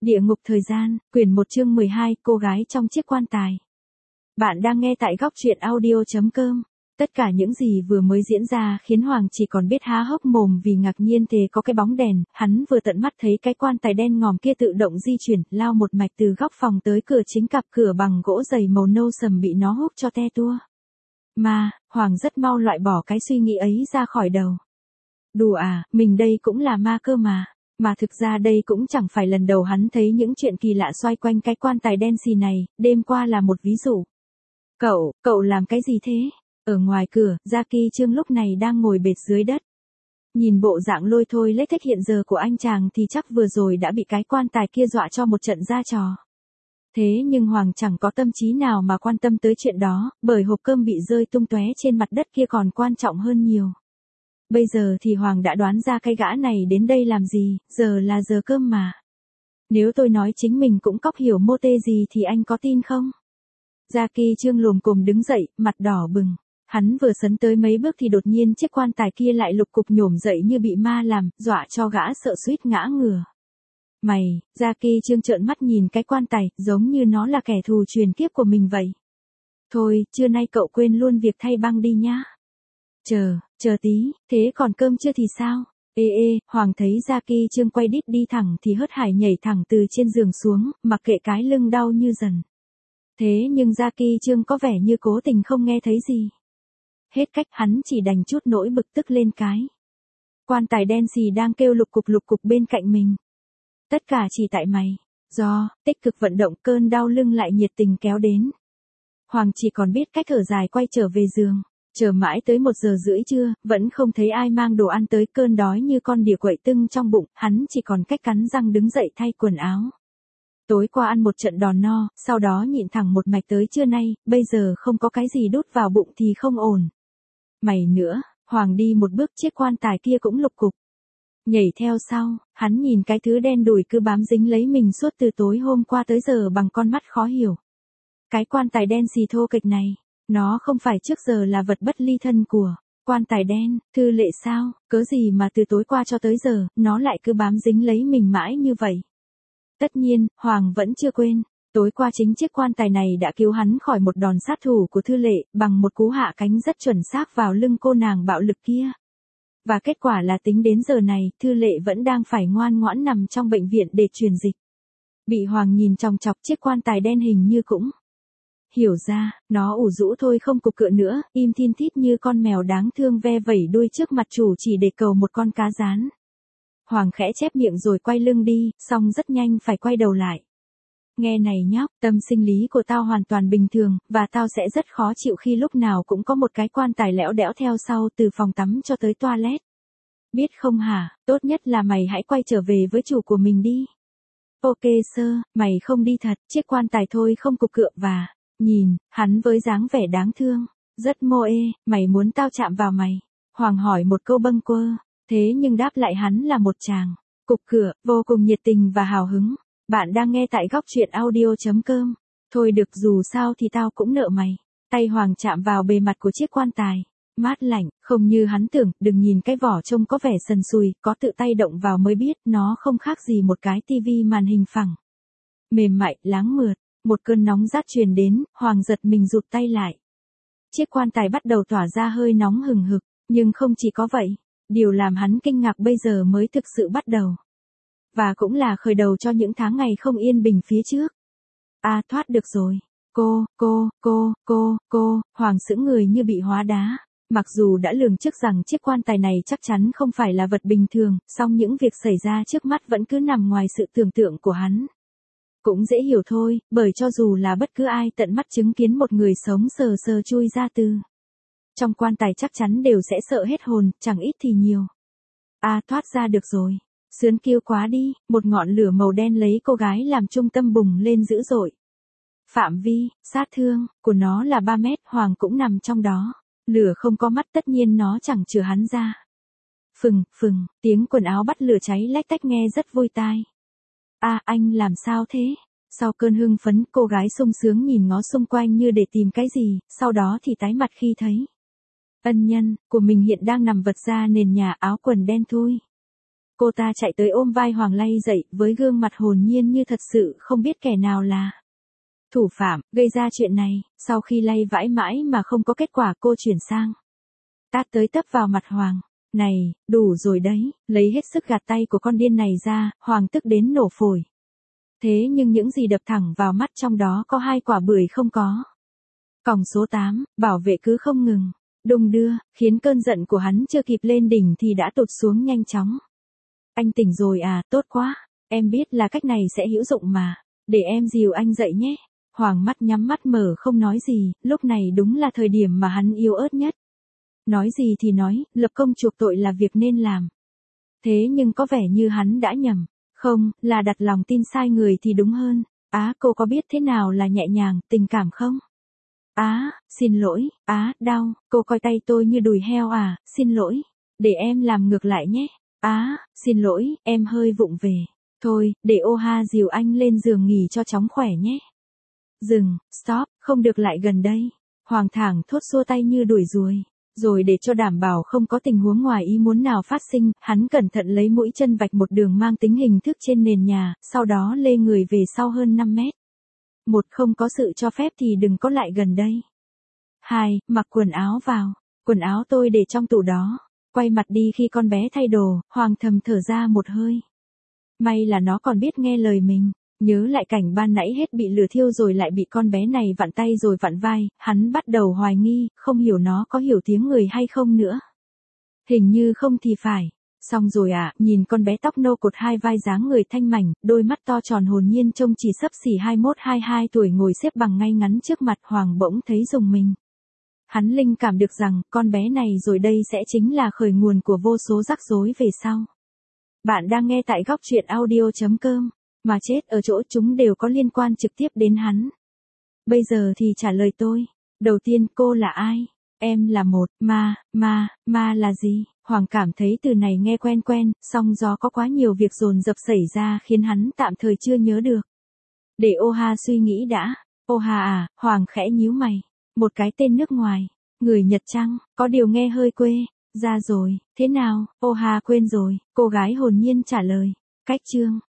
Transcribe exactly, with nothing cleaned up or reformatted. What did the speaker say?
Địa ngục thời gian, quyển một chương mười hai, cô gái trong chiếc quan tài. Bạn đang nghe tại góc truyện audio chấm com. Tất cả những gì vừa mới diễn ra khiến Hoàng chỉ còn biết há hốc mồm vì ngạc nhiên thế có cái bóng đèn, hắn vừa tận mắt thấy cái quan tài đen ngòm kia tự động di chuyển, lao một mạch từ góc phòng tới cửa chính, cặp cửa bằng gỗ dày màu nâu sầm bị nó húc cho te tua. Mà, Hoàng rất mau loại bỏ cái suy nghĩ ấy ra khỏi đầu. Đùa à, mình đây cũng là ma cơ mà. Mà thực ra đây cũng chẳng phải lần đầu hắn thấy những chuyện kỳ lạ xoay quanh cái quan tài đen xì này, đêm qua là một ví dụ. Cậu, cậu làm cái gì thế? Ở ngoài cửa, Jackie Trương lúc này đang ngồi bệt dưới đất. Nhìn bộ dạng lôi thôi lếch thếch hiện giờ của anh chàng thì chắc vừa rồi đã bị cái quan tài kia dọa cho một trận ra trò. Thế nhưng Hoàng chẳng có tâm trí nào mà quan tâm tới chuyện đó, bởi hộp cơm bị rơi tung tóe trên mặt đất kia còn quan trọng hơn nhiều. Bây giờ thì Hoàng đã đoán ra cái gã này đến đây làm gì, giờ là giờ cơm mà. Nếu tôi nói chính mình cũng cóc hiểu mô tê gì thì anh có tin không? Jackie Trương lồm cồm đứng dậy, mặt đỏ bừng. Hắn vừa sấn tới mấy bước thì đột nhiên chiếc quan tài kia lại lục cục nhổm dậy như bị ma làm, dọa cho gã sợ suýt ngã ngửa. Mày, Jackie Trương trợn mắt nhìn cái quan tài, giống như nó là kẻ thù truyền kiếp của mình vậy. Thôi, trưa nay cậu quên luôn việc thay băng đi nhá. Chờ, chờ tí, thế còn cơm chưa thì sao? Ê ê, Hoàng thấy Jackie Trương quay đít đi thẳng thì hớt hải nhảy thẳng từ trên giường xuống, mặc kệ cái lưng đau như dần. Thế nhưng Jackie Trương có vẻ như cố tình không nghe thấy gì. Hết cách hắn chỉ đành chút nỗi bực tức lên cái. Quan tài đen xì đang kêu lục cục lục cục bên cạnh mình. Tất cả chỉ tại mày. Do, tích cực vận động cơn đau lưng lại nhiệt tình kéo đến. Hoàng chỉ còn biết cách thở dài quay trở về giường. Chờ mãi tới một giờ rưỡi trưa, vẫn không thấy ai mang đồ ăn tới, cơn đói như con đỉa quậy tưng trong bụng, hắn chỉ còn cách cắn răng đứng dậy thay quần áo. Tối qua ăn một trận đòn no, sau đó nhịn thẳng một mạch tới trưa nay, bây giờ không có cái gì đút vào bụng thì không ổn. Mày nữa, Hoàng đi một bước chiếc quan tài kia cũng lục cục. Nhảy theo sau, hắn nhìn cái thứ đen đủi cứ bám dính lấy mình suốt từ tối hôm qua tới giờ bằng con mắt khó hiểu. Cái quan tài đen xì thô kịch này. Nó không phải trước giờ là vật bất ly thân của quan tài đen, Thư Lệ sao, cớ gì mà từ tối qua cho tới giờ, nó lại cứ bám dính lấy mình mãi như vậy. Tất nhiên, Hoàng vẫn chưa quên, tối qua chính chiếc quan tài này đã cứu hắn khỏi một đòn sát thủ của Thư Lệ, bằng một cú hạ cánh rất chuẩn xác vào lưng cô nàng bạo lực kia. Và kết quả là tính đến giờ này, Thư Lệ vẫn đang phải ngoan ngoãn nằm trong bệnh viện để truyền dịch. Bị Hoàng nhìn chòng chọc chiếc quan tài đen hình như cũng hiểu ra, nó ủ rũ thôi không cục cựa nữa, im thin thít như con mèo đáng thương ve vẩy đuôi trước mặt chủ chỉ để cầu một con cá rán. Hoàng khẽ chép miệng rồi quay lưng đi, xong rất nhanh phải quay đầu lại. Nghe này nhóc, tâm sinh lý của tao hoàn toàn bình thường, và tao sẽ rất khó chịu khi lúc nào cũng có một cái quan tài lẽo đẽo theo sau từ phòng tắm cho tới toilet. Biết không hả, tốt nhất là mày hãy quay trở về với chủ của mình đi. Ok sơ, mày không đi thật, chiếc quan tài thôi không cục cựa và... Nhìn, hắn với dáng vẻ đáng thương, rất mô ê, mày muốn tao chạm vào mày? Hoàng hỏi một câu bâng quơ, thế nhưng đáp lại hắn là một chàng cục cửa, vô cùng nhiệt tình và hào hứng. Bạn đang nghe tại góc truyện audio chấm com. Thôi được, dù sao thì tao cũng nợ mày. Tay Hoàng chạm vào bề mặt của chiếc quan tài, mát lạnh, không như hắn tưởng, đừng nhìn cái vỏ trông có vẻ sần sùi, có tự tay động vào mới biết nó không khác gì một cái tivi màn hình phẳng. Mềm mại, láng mượt. Một cơn nóng rát truyền đến, Hoàng giật mình rụt tay lại. Chiếc quan tài bắt đầu tỏa ra hơi nóng hừng hực, nhưng không chỉ có vậy, điều làm hắn kinh ngạc bây giờ mới thực sự bắt đầu. Và cũng là khởi đầu cho những tháng ngày không yên bình phía trước. À, thoát được rồi. Cô, cô, cô, cô, cô, Hoàng sững người như bị hóa đá. Mặc dù đã lường trước rằng chiếc quan tài này chắc chắn không phải là vật bình thường, song những việc xảy ra trước mắt vẫn cứ nằm ngoài sự tưởng tượng của hắn. Cũng dễ hiểu thôi, bởi cho dù là bất cứ ai tận mắt chứng kiến một người sống sờ sờ chui ra từ trong quan tài chắc chắn đều sẽ sợ hết hồn, chẳng ít thì nhiều. À, thoát ra được rồi. Sướng kêu quá đi, một ngọn lửa màu đen lấy cô gái làm trung tâm bùng lên dữ dội. Phạm vi, sát thương, của nó là ba mét, Hoàng cũng nằm trong đó. Lửa không có mắt tất nhiên nó chẳng chừa hắn ra. Phừng, phừng, tiếng quần áo bắt lửa cháy lách tách nghe rất vui tai. À, anh làm sao thế? Sau cơn hưng phấn, cô gái sung sướng nhìn ngó xung quanh như để tìm cái gì, sau đó thì tái mặt khi thấy ân nhân của mình hiện đang nằm vật ra nền nhà, áo quần đen thui. Cô ta chạy tới ôm vai Hoàng lay dậy, với gương mặt hồn nhiên như thật sự không biết kẻ nào là thủ phạm, gây ra chuyện này. Sau khi lay vãi mãi mà không có kết quả, cô chuyển sang tát tới tấp vào mặt Hoàng. Này, đủ rồi đấy, lấy hết sức gạt tay của con điên này ra, Hoàng tức đến nổ phổi. Thế nhưng những gì đập thẳng vào mắt trong đó có hai quả bưởi không có. Còng số tám, bảo vệ cứ không ngừng đung đưa, khiến cơn giận của hắn chưa kịp lên đỉnh thì đã tụt xuống nhanh chóng. Anh tỉnh rồi à, tốt quá, em biết là cách này sẽ hữu dụng mà, để em dìu anh dậy nhé. Hoàng mắt nhắm mắt mở không nói gì, lúc này đúng là thời điểm mà hắn yếu ớt nhất. Nói gì thì nói, lập công chuộc tội là việc nên làm. Thế nhưng có vẻ như hắn đã nhầm. Không, là đặt lòng tin sai người thì đúng hơn. Á, cô có biết thế nào là nhẹ nhàng, tình cảm không? Á, xin lỗi, á, đau, cô coi tay tôi như đùi heo à, xin lỗi. Để em làm ngược lại nhé. Á, xin lỗi, em hơi vụng về. Thôi, để ô ha dìu anh lên giường nghỉ cho chóng khỏe nhé. Dừng, stop, không được lại gần đây. Hoàng thẳng thốt xua tay như đuổi ruồi. Rồi để cho đảm bảo không có tình huống ngoài ý muốn nào phát sinh, hắn cẩn thận lấy mũi chân vạch một đường mang tính hình thức trên nền nhà, sau đó lê người về sau hơn năm mét. Một, không có sự cho phép thì đừng có lại gần đây. Hai, mặc quần áo vào. Quần áo tôi để trong tủ đó. Quay mặt đi khi con bé thay đồ, Hoàng thầm thở ra một hơi. May là nó còn biết nghe lời mình. Nhớ lại cảnh ban nãy hết bị lửa thiêu rồi lại bị con bé này vặn tay rồi vặn vai, hắn bắt đầu hoài nghi, không hiểu nó có hiểu tiếng người hay không nữa. Hình như không thì phải. Xong rồi à, nhìn con bé tóc nâu cột hai vai dáng người thanh mảnh, đôi mắt to tròn hồn nhiên trông chỉ sấp xỉ hai mốt hai hai tuổi ngồi xếp bằng ngay ngắn trước mặt Hoàng bỗng thấy rùng mình. Hắn linh cảm được rằng, con bé này rồi đây sẽ chính là khởi nguồn của vô số rắc rối về sau. Bạn đang nghe tại góc truyện audio chấm com. Mà chết ở chỗ chúng đều có liên quan trực tiếp đến hắn. Bây giờ thì trả lời tôi. Đầu tiên, cô là ai? Em là một, ma, ma, ma là gì? Hoàng cảm thấy từ này nghe quen quen, song do có quá nhiều việc dồn dập xảy ra khiến hắn tạm thời chưa nhớ được. Để ô ha suy nghĩ đã. Ô ha à, Hoàng khẽ nhíu mày. Một cái tên nước ngoài. Người Nhật chăng? Có điều nghe hơi quê. Ra rồi, thế nào? Ô ha quên rồi, cô gái hồn nhiên trả lời. Cách chương.